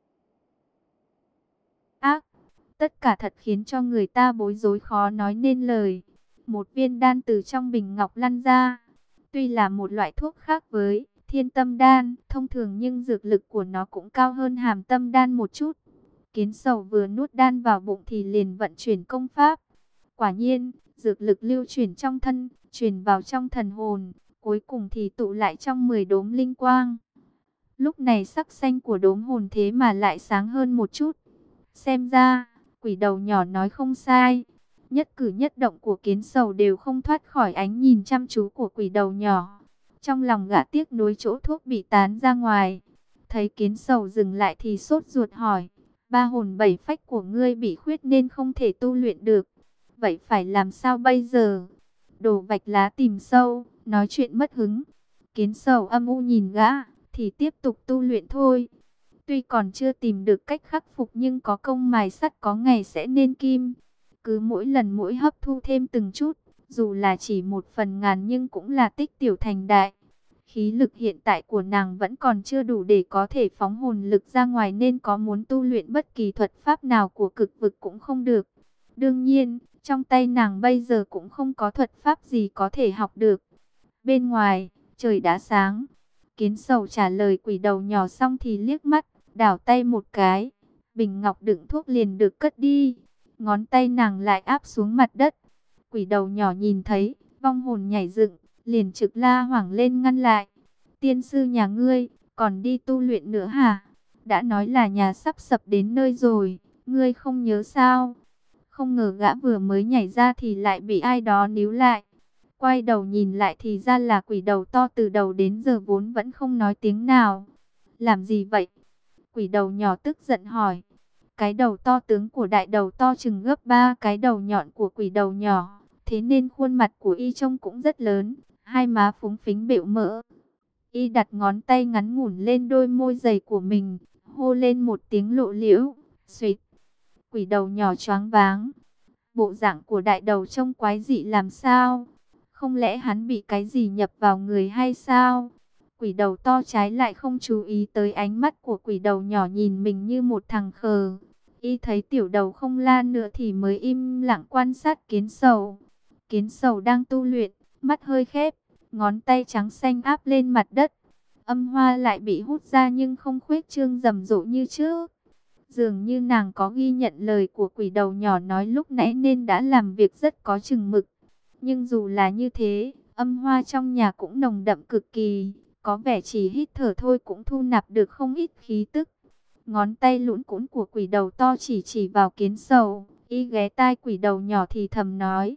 ác. Tất cả thật khiến cho người ta bối rối khó nói nên lời. Một viên đan từ trong bình ngọc lăn ra. Tuy là một loại thuốc khác với thiên tâm đan thông thường nhưng dược lực của nó cũng cao hơn hàm tâm đan một chút. Kiến Sầu vừa nuốt đan vào bụng thì liền vận chuyển công pháp. Quả nhiên, dược lực lưu chuyển trong thân, truyền vào trong thần hồn, cuối cùng thì tụ lại trong 10 đốm linh quang. Lúc này sắc xanh của đốm hồn thế mà lại sáng hơn một chút. Xem ra, quỷ đầu nhỏ nói không sai. Nhất cử nhất động của Kiến Sầu đều không thoát khỏi ánh nhìn chăm chú của quỷ đầu nhỏ. Trong lòng gã tiếc nuối chỗ thuốc bị tán ra ngoài. Thấy Kiến Sầu dừng lại thì sốt ruột hỏi. Ba hồn 7 phách của ngươi bị khuyết nên không thể tu luyện được. Vậy phải làm sao bây giờ? Đồ vạch lá tìm sâu, nói chuyện mất hứng. Kiến Sầu âm u nhìn gã, thì tiếp tục tu luyện thôi. Tuy còn chưa tìm được cách khắc phục nhưng có công mài sắt có ngày sẽ nên kim. Cứ mỗi lần mỗi hấp thu thêm từng chút, dù là chỉ 1/1000 nhưng cũng là tích tiểu thành đại. Khí lực hiện tại của nàng vẫn còn chưa đủ để có thể phóng hồn lực ra ngoài, nên có muốn tu luyện bất kỳ thuật pháp nào của cực vực cũng không được. Đương nhiên, trong tay nàng bây giờ cũng không có thuật pháp gì có thể học được. Bên ngoài, trời đã sáng. Kiến Sầu trả lời quỷ đầu nhỏ xong thì liếc mắt, đảo tay một cái. Bình ngọc đựng thuốc liền được cất đi. Ngón tay nàng lại áp xuống mặt đất. Quỷ đầu nhỏ nhìn thấy, vong hồn nhảy dựng, liền trực la hoảng lên ngăn lại. Tiên sư nhà ngươi, còn đi tu luyện nữa hả? Đã nói là nhà sắp sập đến nơi rồi, ngươi không nhớ sao? Không ngờ gã vừa mới nhảy ra thì lại bị ai đó níu lại. Quay đầu nhìn lại thì ra là quỷ đầu to từ đầu đến giờ vốn vẫn không nói tiếng nào. Làm gì vậy? Quỷ đầu nhỏ tức giận hỏi. Cái đầu to tướng của đại đầu to chừng gấp 3 cái đầu nhọn của quỷ đầu nhỏ. Thế nên khuôn mặt của y trông cũng rất lớn, hai má phúng phính bệu mỡ. Y đặt ngón tay ngắn ngủn lên đôi môi dày của mình, hô lên một tiếng lộ liễu, suýt. Quỷ đầu nhỏ choáng váng. Bộ dạng của đại đầu trông quái dị làm sao? Không lẽ hắn bị cái gì nhập vào người hay sao? Quỷ đầu to trái lại không chú ý tới ánh mắt của quỷ đầu nhỏ nhìn mình như một thằng khờ. Y thấy tiểu đầu không la nữa thì mới im lặng quan sát Kiến Sầu. Kiến Sầu đang tu luyện, mắt hơi khép, ngón tay trắng xanh áp lên mặt đất. Âm hoa lại bị hút ra nhưng không khuếch trương rầm rộ như trước. Dường như nàng có ghi nhận lời của quỷ đầu nhỏ nói lúc nãy nên đã làm việc rất có chừng mực. Nhưng dù là như thế, âm hoa trong nhà cũng nồng đậm cực kỳ. Có vẻ chỉ hít thở thôi cũng thu nạp được không ít khí tức. Ngón tay lũn cũn của quỷ đầu to chỉ vào Kiến Sầu. Y ghé tai quỷ đầu nhỏ thì thầm nói.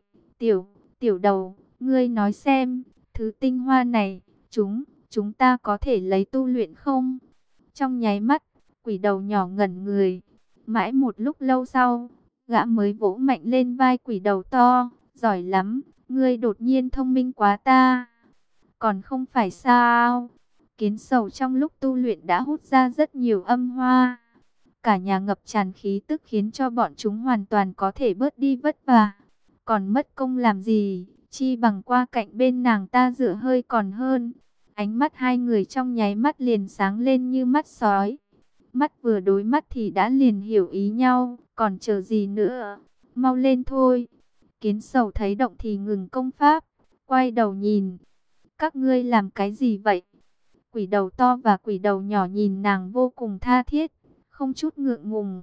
Tiểu đầu, ngươi nói xem, thứ tinh hoa này, chúng ta có thể lấy tu luyện không? Trong nháy mắt, quỷ đầu nhỏ ngẩn người. Mãi một lúc lâu sau, gã mới vỗ mạnh lên vai quỷ đầu to. Giỏi lắm, ngươi đột nhiên thông minh quá ta. Còn không phải sao? Kiến Sầu trong lúc tu luyện đã hút ra rất nhiều âm hoa. Cả nhà ngập tràn khí tức khiến cho bọn chúng hoàn toàn có thể bớt đi vất vả. Còn mất công làm gì, chi bằng qua cạnh bên nàng ta dựa hơi còn hơn. Ánh mắt hai người trong nháy mắt liền sáng lên như mắt sói. Mắt vừa đối mắt thì đã liền hiểu ý nhau, còn chờ gì nữa, mau lên thôi. Kiến Sầu thấy động thì ngừng công pháp, quay đầu nhìn. Các ngươi làm cái gì vậy? Quỷ đầu to và quỷ đầu nhỏ nhìn nàng vô cùng tha thiết, không chút ngượng ngùng.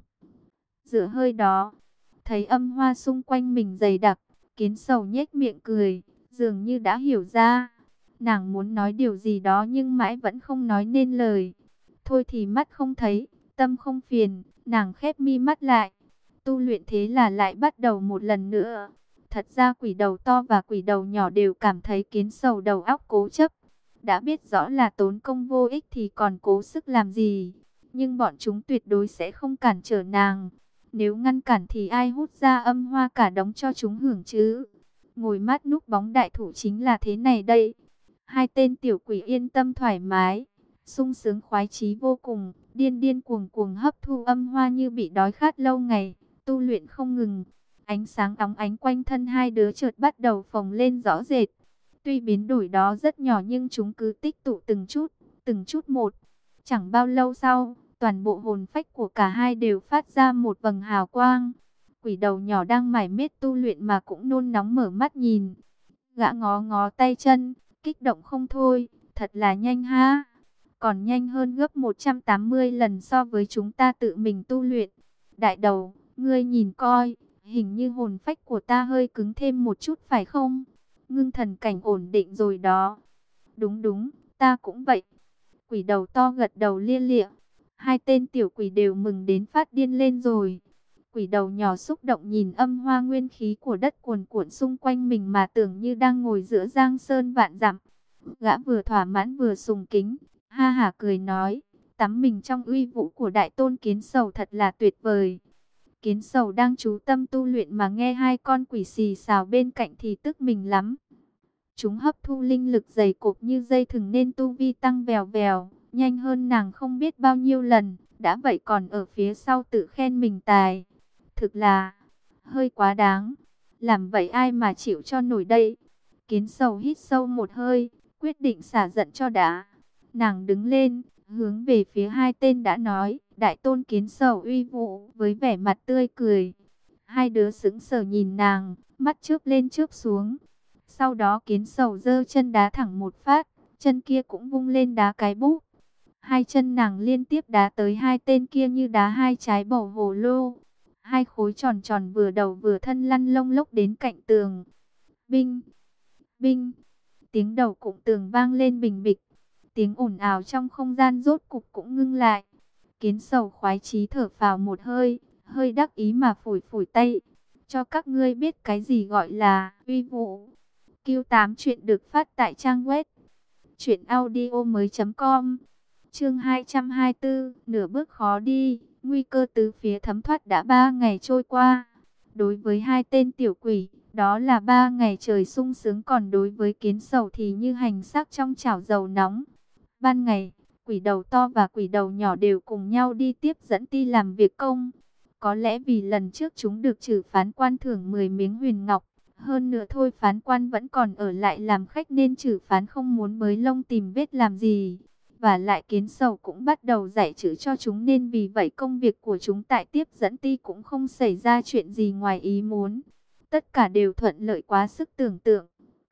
Dựa hơi đó, thấy âm hoa xung quanh mình dày đặc, Kiến Sầu nhếch miệng cười, dường như đã hiểu ra. Nàng muốn nói điều gì đó nhưng mãi vẫn không nói nên lời. Thôi thì mắt không thấy, tâm không phiền, nàng khép mi mắt lại. Tu luyện thế là lại bắt đầu một lần nữa. Thật ra quỷ đầu to và quỷ đầu nhỏ đều cảm thấy Kiến Sầu đầu óc cố chấp. Đã biết rõ là tốn công vô ích thì còn cố sức làm gì. Nhưng bọn chúng tuyệt đối sẽ không cản trở nàng. Nếu ngăn cản thì ai hút ra âm hoa cả đống cho chúng hưởng chứ. Ngồi mát núp bóng đại thủ chính là thế này đây. Hai tên tiểu quỷ yên tâm thoải mái, sung sướng khoái chí vô cùng, điên điên cuồng cuồng hấp thu âm hoa như bị đói khát lâu ngày, tu luyện không ngừng. Ánh sáng óng ánh quanh thân hai đứa chợt bắt đầu phồng lên rõ rệt. Tuy biến đổi đó rất nhỏ nhưng chúng cứ tích tụ từng chút một. Chẳng bao lâu sau, toàn bộ hồn phách của cả hai đều phát ra một vầng hào quang. Quỷ đầu nhỏ đang mải miết tu luyện mà cũng nôn nóng mở mắt nhìn. Gã ngó ngó tay chân, kích động không thôi, thật là nhanh ha. Còn nhanh hơn gấp 180 lần so với chúng ta tự mình tu luyện. Đại đầu, ngươi nhìn coi, hình như hồn phách của ta hơi cứng thêm một chút phải không? Ngưng thần cảnh ổn định rồi đó. Đúng đúng, ta cũng vậy. Quỷ đầu to gật đầu lia lịa. Hai tên tiểu quỷ đều mừng đến phát điên lên rồi. Quỷ đầu nhỏ xúc động nhìn âm hoa nguyên khí của đất cuồn cuộn xung quanh mình mà tưởng như đang ngồi giữa giang sơn vạn dặm. Gã vừa thỏa mãn vừa sùng kính, ha hả cười nói, tắm mình trong uy vũ của đại tôn Kiến Sầu thật là tuyệt vời. Kiến Sầu đang chú tâm tu luyện mà nghe hai con quỷ xì xào bên cạnh thì tức mình lắm. Chúng hấp thu linh lực dày cộp như dây thừng nên tu vi tăng vèo vèo, nhanh hơn nàng không biết bao nhiêu lần. đã vậy còn ở phía sau tự khen mình tài. Thực là hơi quá đáng. Làm vậy ai mà chịu cho nổi đây. Kiến Sầu hít sâu một hơi, quyết định xả giận cho đã. Nàng đứng lên, hướng về phía hai tên đã nói, Đại Tôn Kiến Sầu uy vũ với vẻ mặt tươi cười. Hai đứa sững sờ nhìn nàng, mắt chớp lên chớp xuống. Sau đó Kiến Sầu giơ chân đá thẳng một phát, chân kia cũng vung lên đá cái búp. Hai chân nàng liên tiếp đá tới hai tên kia như đá hai trái bầu hồ lô. Hai khối tròn tròn vừa đầu vừa thân lăn lông lốc đến cạnh tường. Binh, binh, tiếng đầu cụm tường vang lên bình bịch. Tiếng ồn ào trong không gian rốt cục cũng ngưng lại. Kiến Sầu khoái chí thở phào một hơi, hơi đắc ý mà phủi phủi tay. Cho các ngươi biết cái gì gọi là uy vũ. Q8 chuyện được phát tại trang web truyệnaudiomoi.com. Chương 224, nửa bước khó đi, nguy cơ tứ phía thấm thoát đã 3 ngày trôi qua. Đối với hai tên tiểu quỷ, đó là 3 ngày trời sung sướng, còn đối với Kiến Sầu thì như hành xác trong chảo dầu nóng. Ban ngày, quỷ đầu to và quỷ đầu nhỏ đều cùng nhau đi tiếp dẫn Ti làm việc công. Có lẽ vì lần trước chúng được trừ phán quan thưởng 10 miếng huyền ngọc. Hơn nữa thôi phán quan vẫn còn ở lại làm khách nên trừ phán không muốn bới lông tìm vết làm gì. Và lại Kiến Sầu cũng bắt đầu dạy chữ cho chúng nên vì vậy công việc của chúng tại tiếp dẫn Ti cũng không xảy ra chuyện gì ngoài ý muốn. Tất cả đều thuận lợi quá sức tưởng tượng.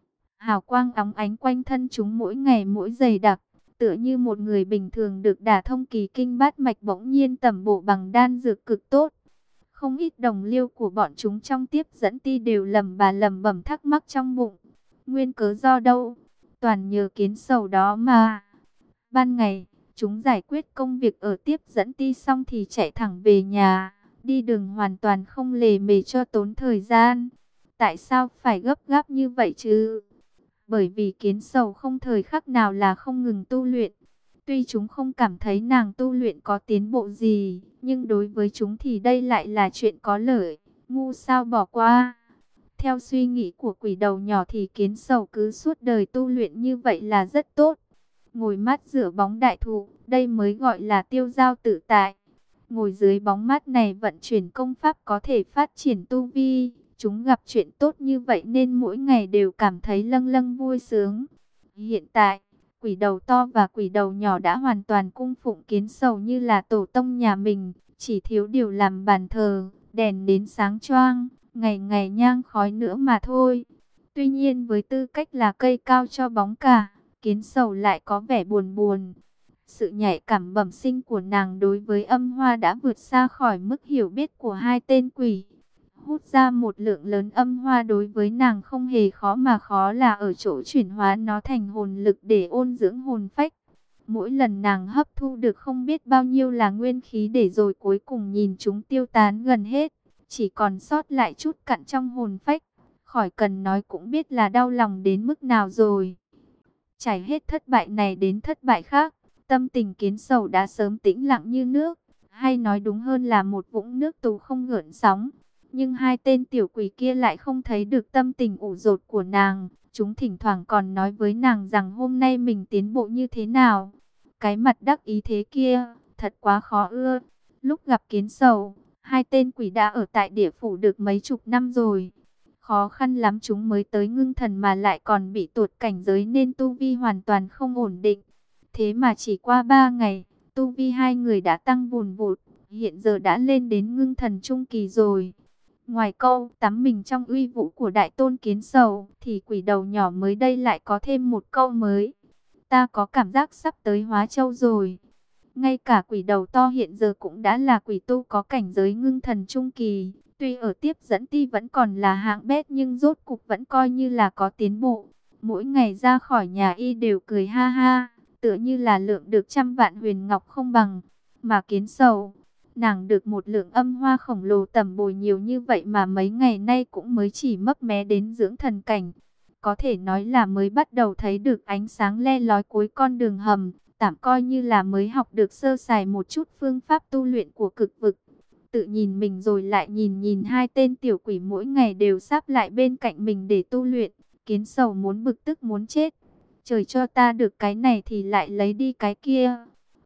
Hào quang óng ánh quanh thân chúng mỗi ngày mỗi dày đặc, tựa như một người bình thường được đả thông kỳ kinh bát mạch bỗng nhiên tẩm bổ bằng đan dược cực tốt. Không ít đồng liêu của bọn chúng trong tiếp dẫn Ti đều lẩm bẩm thắc mắc trong bụng. Nguyên cớ do đâu? Toàn nhờ Kiến Sầu đó mà. Ban ngày, chúng giải quyết công việc ở tiếp dẫn Ti xong thì chạy thẳng về nhà. Đi đường hoàn toàn không lề mề cho tốn thời gian. Tại sao phải gấp gáp như vậy chứ? Bởi vì Kiến Sầu không thời khắc nào là không ngừng tu luyện. Tuy chúng không cảm thấy nàng tu luyện có tiến bộ gì, nhưng đối với chúng thì đây lại là chuyện có lợi, ngu sao bỏ qua. Theo suy nghĩ của quỷ đầu nhỏ thì Kiến Sầu cứ suốt đời tu luyện như vậy là rất tốt. Ngồi mát giữa bóng đại thụ, đây mới gọi là tiêu dao tự tại. Ngồi dưới bóng mát này vận chuyển công pháp có thể phát triển tu vi. Chúng gặp chuyện tốt như vậy nên mỗi ngày đều cảm thấy lâng lâng vui sướng. Hiện tại, quỷ đầu to và quỷ đầu nhỏ đã hoàn toàn cung phụng Kiến Sầu như là tổ tông nhà mình. Chỉ thiếu điều làm bàn thờ, đèn đến sáng choang, ngày ngày nhang khói nữa mà thôi. Tuy nhiên với tư cách là cây cao cho bóng cả, Kiến Sầu lại có vẻ buồn buồn. Sự nhạy cảm bẩm sinh của nàng đối với âm hoa đã vượt xa khỏi mức hiểu biết của hai tên quỷ. Hút ra một lượng lớn âm hoa đối với nàng không hề khó, mà khó là ở chỗ chuyển hóa nó thành hồn lực để ôn dưỡng hồn phách. Mỗi lần nàng hấp thu được không biết bao nhiêu là nguyên khí để rồi cuối cùng nhìn chúng tiêu tán gần hết. Chỉ còn sót lại chút cặn trong hồn phách. Khỏi cần nói cũng biết là đau lòng đến mức nào rồi. Trải hết thất bại này đến thất bại khác, tâm tình Kiến Sầu đã sớm tĩnh lặng như nước. Hay nói đúng hơn là một vũng nước tù không gợn sóng. Nhưng hai tên tiểu quỷ kia lại không thấy được tâm tình ủ dột của nàng. Chúng thỉnh thoảng còn nói với nàng rằng hôm nay mình tiến bộ như thế nào. Cái mặt đắc ý thế kia, thật quá khó ưa. Lúc gặp Kiến Sầu, hai tên quỷ đã ở tại địa phủ được mấy chục năm rồi. Khó khăn lắm chúng mới tới ngưng thần mà lại còn bị tụt cảnh giới nên tu vi hoàn toàn không ổn định. Thế mà chỉ qua 3 ngày, tu vi hai người đã tăng vùn vụt, hiện giờ đã lên đến ngưng thần trung kỳ rồi. Ngoài câu tắm mình trong uy vũ của Đại Tôn Kiến Sầu, thì quỷ đầu nhỏ mới đây lại có thêm một câu mới. Ta có cảm giác sắp tới Hóa Châu rồi. Ngay cả quỷ đầu to hiện giờ cũng đã là quỷ tu có cảnh giới ngưng thần trung kỳ. Tuy ở tiếp dẫn Ti vẫn còn là hạng bét nhưng rốt cục vẫn coi như là có tiến bộ. Mỗi ngày ra khỏi nhà y đều cười ha ha, tựa như là lượng được 100 vạn huyền ngọc không bằng. Mà Kiến Sầu, nàng được một lượng âm hoa khổng lồ tẩm bồi nhiều như vậy mà mấy ngày nay cũng mới chỉ mấp mé đến dưỡng thần cảnh. Có thể nói là mới bắt đầu thấy được ánh sáng le lói cuối con đường hầm, tạm coi như là mới học được sơ sài một chút phương pháp tu luyện của cực vực. Tự nhìn mình rồi lại nhìn hai tên tiểu quỷ mỗi ngày đều sáp lại bên cạnh mình để tu luyện. Kiến Sầu muốn bực tức muốn chết. Trời cho ta được cái này thì lại lấy đi cái kia.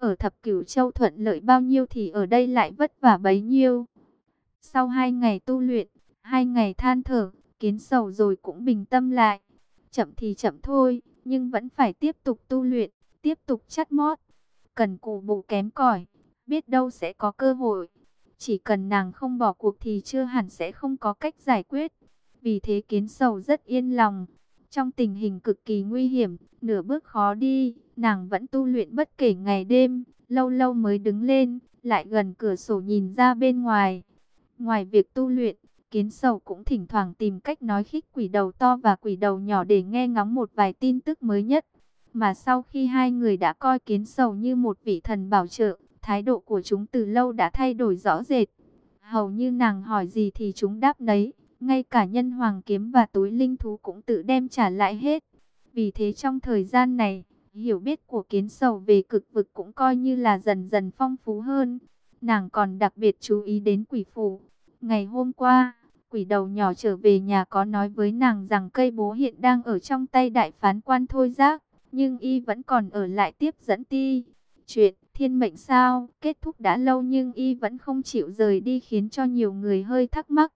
Ở Thập Cửu Châu thuận lợi bao nhiêu thì ở đây lại vất vả bấy nhiêu. Sau 2 ngày tu luyện, 2 ngày than thở, Kiến Sầu rồi cũng bình tâm lại. Chậm thì chậm thôi, nhưng vẫn phải tiếp tục tu luyện, tiếp tục chắt mót. Cần cù bù kém cỏi, biết đâu sẽ có cơ hội. Chỉ cần nàng không bỏ cuộc thì chưa hẳn sẽ không có cách giải quyết. Vì thế Kiến Sầu rất yên lòng. Trong tình hình cực kỳ nguy hiểm, nửa bước khó đi, nàng vẫn tu luyện bất kể ngày đêm, lâu lâu mới đứng lên, lại gần cửa sổ nhìn ra bên ngoài. Ngoài việc tu luyện, Kiến Sầu cũng thỉnh thoảng tìm cách nói khích quỷ đầu to và quỷ đầu nhỏ để nghe ngóng một vài tin tức mới nhất. Mà sau khi hai người đã coi Kiến Sầu như một vị thần bảo trợ, thái độ của chúng từ lâu đã thay đổi rõ rệt. Hầu như nàng hỏi gì thì chúng đáp nấy, ngay cả nhân hoàng kiếm và túi linh thú cũng tự đem trả lại hết. Vì thế trong thời gian này, hiểu biết của Kiến Sầu về cực vực cũng coi như là dần dần phong phú hơn. Nàng còn đặc biệt chú ý đến quỷ phủ. Ngày hôm qua, quỷ đầu nhỏ trở về nhà có nói với nàng rằng cây bố hiện đang ở trong tay đại phán quan Thôi Giác, nhưng y vẫn còn ở lại tiếp dẫn ti. Chuyện thiên mệnh sao kết thúc đã lâu nhưng y vẫn không chịu rời đi, khiến cho nhiều người hơi thắc mắc.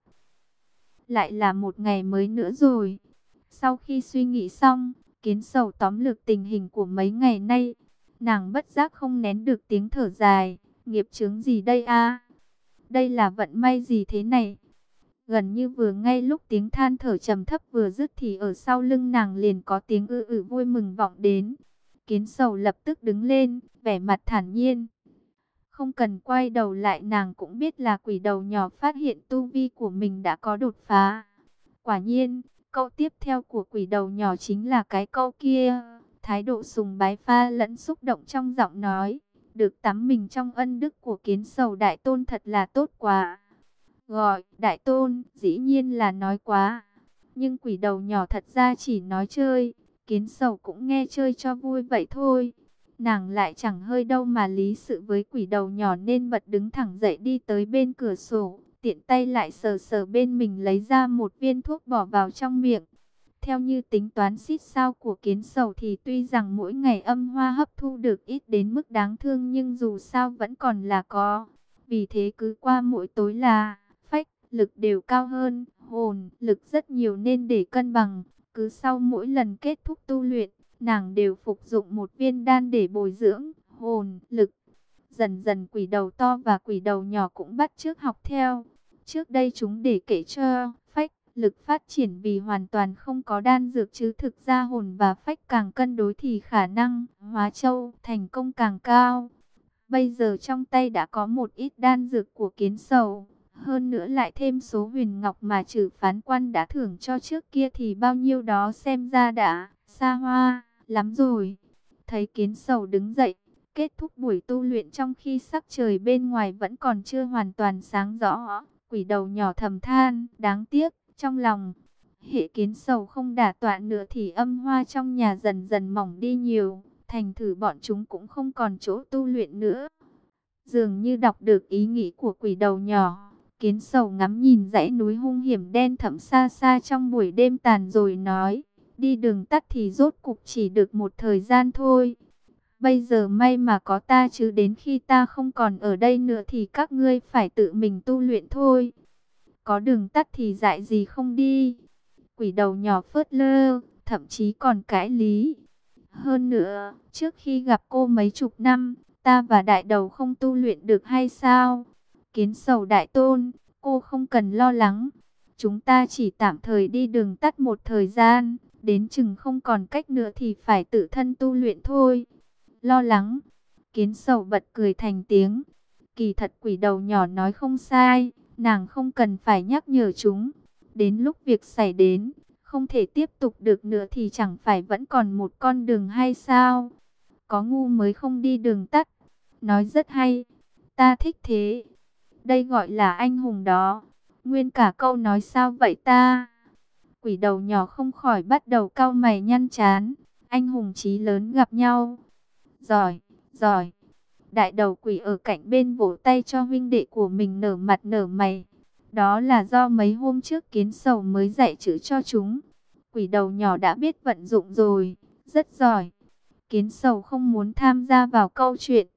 Lại là một ngày mới nữa rồi. Sau khi suy nghĩ xong, Kiến Sầu tóm lược tình hình của mấy ngày nay. Nàng bất giác không nén được tiếng thở dài. Nghiệp chướng gì đây a? Đây là vận may gì thế này? Gần như vừa ngay lúc tiếng than thở trầm thấp vừa dứt thì ở sau lưng nàng liền có tiếng vui mừng vọng đến. Kiến Sầu lập tức đứng lên, vẻ mặt thản nhiên. Không cần quay đầu lại nàng cũng biết là quỷ đầu nhỏ phát hiện tu vi của mình đã có đột phá. Quả nhiên, câu tiếp theo của quỷ đầu nhỏ chính là cái câu kia. Thái độ sùng bái pha lẫn xúc động trong giọng nói. Được tắm mình trong ân đức của Kiến Sầu đại tôn thật là tốt quá. Gọi đại tôn dĩ nhiên là nói quá. Nhưng quỷ đầu nhỏ thật ra chỉ nói chơi. Kiến Sầu cũng nghe chơi cho vui vậy thôi. Nàng lại chẳng hơi đâu mà lý sự với quỷ đầu nhỏ nên bật đứng thẳng dậy đi tới bên cửa sổ. Tiện tay lại sờ sờ bên mình lấy ra một viên thuốc bỏ vào trong miệng. Theo như tính toán xít sao của Kiến Sầu thì tuy rằng mỗi ngày âm hoa hấp thu được ít đến mức đáng thương nhưng dù sao vẫn còn là có. Vì thế cứ qua mỗi tối là phách lực đều cao hơn, hồn lực rất nhiều nên để cân bằng. Cứ sau mỗi lần kết thúc tu luyện, nàng đều phục dụng một viên đan để bồi dưỡng hồn lực. Dần dần quỷ đầu to và quỷ đầu nhỏ cũng bắt chước học theo. Trước đây chúng để kể cho phách lực phát triển vì hoàn toàn không có đan dược, chứ thực ra hồn và phách càng cân đối thì khả năng hóa châu thành công càng cao. Bây giờ trong tay đã có một ít đan dược của Kiến Sầu, hơn nữa lại thêm số huyền ngọc mà Trử phán quan đã thưởng cho trước kia thì bao nhiêu đó xem ra đã xa hoa lắm rồi. Thấy Kiến Sầu đứng dậy, kết thúc buổi tu luyện trong khi sắc trời bên ngoài vẫn còn chưa hoàn toàn sáng rõ, quỷ đầu nhỏ thầm than, đáng tiếc, trong lòng. Hệ Kiến Sầu không đả tọa nữa thì âm hoa trong nhà dần dần mỏng đi nhiều, thành thử bọn chúng cũng không còn chỗ tu luyện nữa. Dường như đọc được ý nghĩ của quỷ đầu nhỏ, Kiến Sầu ngắm nhìn dãy núi hung hiểm đen thẫm xa xa trong buổi đêm tàn rồi nói, đi đường tắt thì rốt cục chỉ được một thời gian thôi. Bây giờ may mà có ta, chứ đến khi ta không còn ở đây nữa thì các ngươi phải tự mình tu luyện thôi. Có đường tắt thì dại gì không đi. Quỷ đầu nhỏ phớt lơ, thậm chí còn cãi lý. Hơn nữa, trước khi gặp cô mấy chục năm, ta và đại đầu không tu luyện được hay sao? Kiến Sầu đại tôn, cô không cần lo lắng. Chúng ta chỉ tạm thời đi đường tắt một thời gian, đến chừng không còn cách nữa thì phải tự thân tu luyện thôi. Lo lắng. Kiến Sầu bật cười thành tiếng. Kỳ thật quỷ đầu nhỏ nói không sai, nàng không cần phải nhắc nhở chúng. Đến lúc việc xảy đến, không thể tiếp tục được nữa thì chẳng phải vẫn còn một con đường hay sao? Có ngu mới không đi đường tắt. Nói rất hay, ta thích thế. Đây gọi là anh hùng đó. Nguyên cả câu nói sao vậy ta? Quỷ đầu nhỏ không khỏi bắt đầu cau mày nhăn trán. Anh hùng chí lớn gặp nhau. Giỏi, giỏi. Đại đầu quỷ ở cạnh bên vỗ tay cho huynh đệ của mình nở mặt nở mày. Đó là do mấy hôm trước Kiến Sầu mới dạy chữ cho chúng. Quỷ đầu nhỏ đã biết vận dụng rồi, rất giỏi. Kiến Sầu không muốn tham gia vào câu chuyện.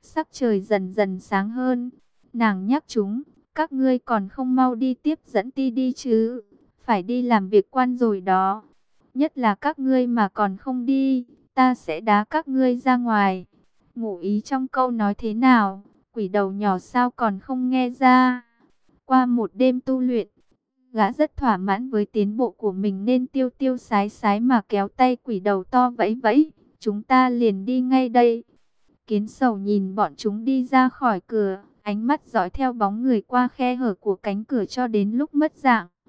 Sắc trời dần dần sáng hơn. Nàng nhắc chúng, các ngươi còn không mau đi tiếp dẫn ti đi chứ. Phải đi làm việc quan rồi đó. Nhất là các ngươi mà còn không đi, ta sẽ đá các ngươi ra ngoài. Ngụ ý trong câu nói thế nào, quỷ đầu nhỏ sao còn không nghe ra. Qua một đêm tu luyện, gã rất thỏa mãn với tiến bộ của mình nên tiêu tiêu sái sái mà kéo tay quỷ đầu to vẫy vẫy. Chúng ta liền đi ngay đây. Kiến Sầu nhìn bọn chúng đi ra khỏi cửa, ánh mắt dõi theo bóng người qua khe hở của cánh cửa cho đến lúc mất dạng.